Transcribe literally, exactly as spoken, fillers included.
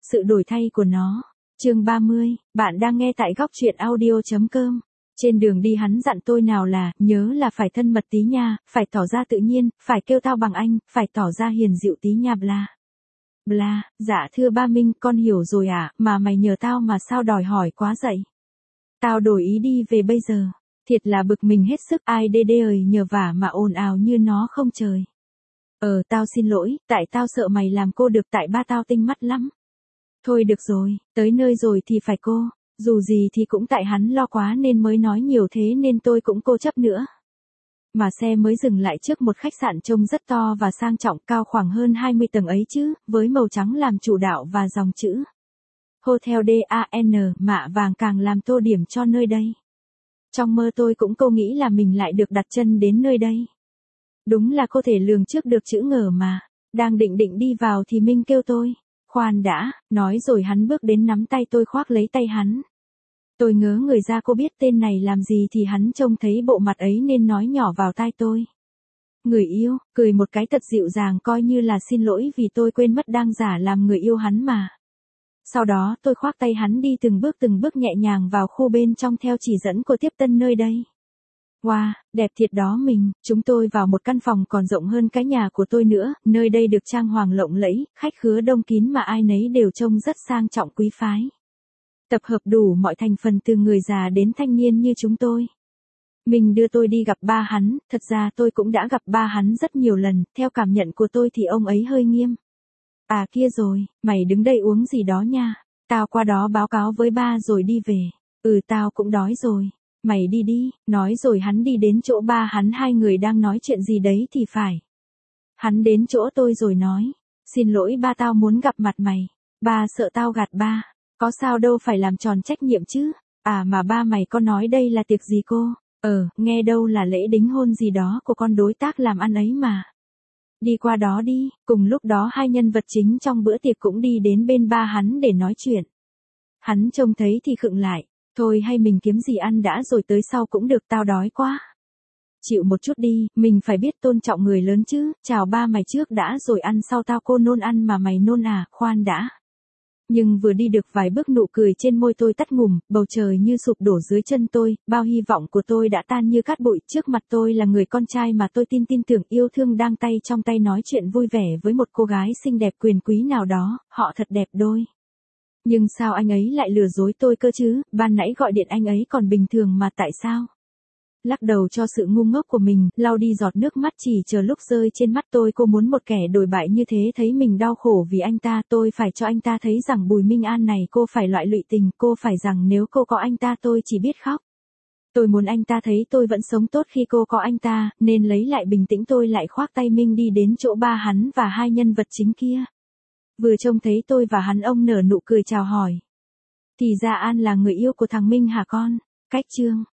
Sự đổi thay của nó. Chương ba mươi, bạn đang nghe tại góc truyện audio chấm com. Trên đường đi hắn dặn tôi nào là, nhớ là phải thân mật tí nha, phải tỏ ra tự nhiên, phải kêu tao bằng anh, phải tỏ ra hiền dịu tí nha bla. Bla, dạ thưa ba Minh, con hiểu rồi ạ, à, mà mày nhờ tao mà sao đòi hỏi quá vậy. Tao đổi ý đi về bây giờ. Thiệt là bực mình hết sức, ai đê đê ơi nhờ vả mà ồn ào như nó không trời. Ờ tao xin lỗi, tại tao sợ mày làm cô được, tại ba tao tinh mắt lắm. Thôi được rồi, tới nơi rồi thì phải cô, dù gì thì cũng tại hắn lo quá nên mới nói nhiều thế nên tôi cũng cố chấp nữa. Mà xe mới dừng lại trước một khách sạn trông rất to và sang trọng, cao khoảng hơn hai mươi tầng ấy chứ, với màu trắng làm chủ đạo và dòng chữ Hotel đê a en mạ vàng càng làm tô điểm cho nơi đây. Trong mơ tôi cũng cô nghĩ là mình lại được đặt chân đến nơi đây. Đúng là cô thể lường trước được chữ ngờ mà. Đang định định đi vào thì Minh kêu tôi. Khoan đã, nói rồi hắn bước đến nắm tay tôi khoác lấy tay hắn. Tôi ngớ người ra, cô biết tên này làm gì thì hắn trông thấy bộ mặt ấy nên nói nhỏ vào tai tôi. Người yêu, cười một cái thật dịu dàng coi như là xin lỗi vì tôi quên mất đang giả làm người yêu hắn mà. Sau đó tôi khoác tay hắn đi từng bước từng bước nhẹ nhàng vào khu bên trong theo chỉ dẫn của tiếp tân nơi đây. Wow, đẹp thiệt đó mình, chúng tôi vào một căn phòng còn rộng hơn cái nhà của tôi nữa, nơi đây được trang hoàng lộng lẫy, khách khứa đông kín mà ai nấy đều trông rất sang trọng quý phái. Tập hợp đủ mọi thành phần từ người già đến thanh niên như chúng tôi. Mình đưa tôi đi gặp ba hắn, thật ra tôi cũng đã gặp ba hắn rất nhiều lần, theo cảm nhận của tôi thì ông ấy hơi nghiêm. À kia rồi, mày đứng đây uống gì đó nha, tao qua đó báo cáo với ba rồi đi về. Ừ tao cũng đói rồi. Mày đi đi, nói rồi hắn đi đến chỗ ba hắn, hai người đang nói chuyện gì đấy thì phải. Hắn đến chỗ tôi rồi nói, xin lỗi ba, tao muốn gặp mặt mày. Ba sợ tao gạt ba, có sao đâu, phải làm tròn trách nhiệm chứ. À mà ba mày có nói đây là tiệc gì cô? Ờ, nghe đâu là lễ đính hôn gì đó của con đối tác làm ăn ấy mà. Đi qua đó đi. Cùng lúc đó hai nhân vật chính trong bữa tiệc cũng đi đến bên ba hắn để nói chuyện. Hắn trông thấy thì khựng lại. Thôi hay mình kiếm gì ăn đã rồi tới sau cũng được, tao đói quá. Chịu một chút đi, mình phải biết tôn trọng người lớn chứ, chào ba mày trước đã rồi ăn sau, tao cô nôn ăn mà mày nôn à, khoan đã. Nhưng vừa đi được vài bước nụ cười trên môi tôi tắt ngùm, bầu trời như sụp đổ dưới chân tôi, bao hy vọng của tôi đã tan như cát bụi. Trước mặt tôi là người con trai mà tôi tin tin tưởng yêu thương đang tay trong tay nói chuyện vui vẻ với một cô gái xinh đẹp quyền quý nào đó, họ thật đẹp đôi. Nhưng sao anh ấy lại lừa dối tôi cơ chứ, ban nãy gọi điện anh ấy còn bình thường mà tại sao? Lắc đầu cho sự ngu ngốc của mình, lau đi giọt nước mắt chỉ chờ lúc rơi trên mắt tôi. Cô muốn một kẻ đồi bại như thế thấy mình đau khổ vì anh ta, tôi phải cho anh ta thấy rằng Bùi Minh An này cô phải loại lụy tình, cô phải rằng nếu cô có anh ta tôi chỉ biết khóc. Tôi muốn anh ta thấy tôi vẫn sống tốt khi cô có anh ta, nên lấy lại bình tĩnh tôi lại khoác tay Minh đi đến chỗ ba hắn và hai nhân vật chính kia. Vừa trông thấy tôi và hắn, ông nở nụ cười chào hỏi. Thì ra An là người yêu của thằng Minh hả con? Cách chương.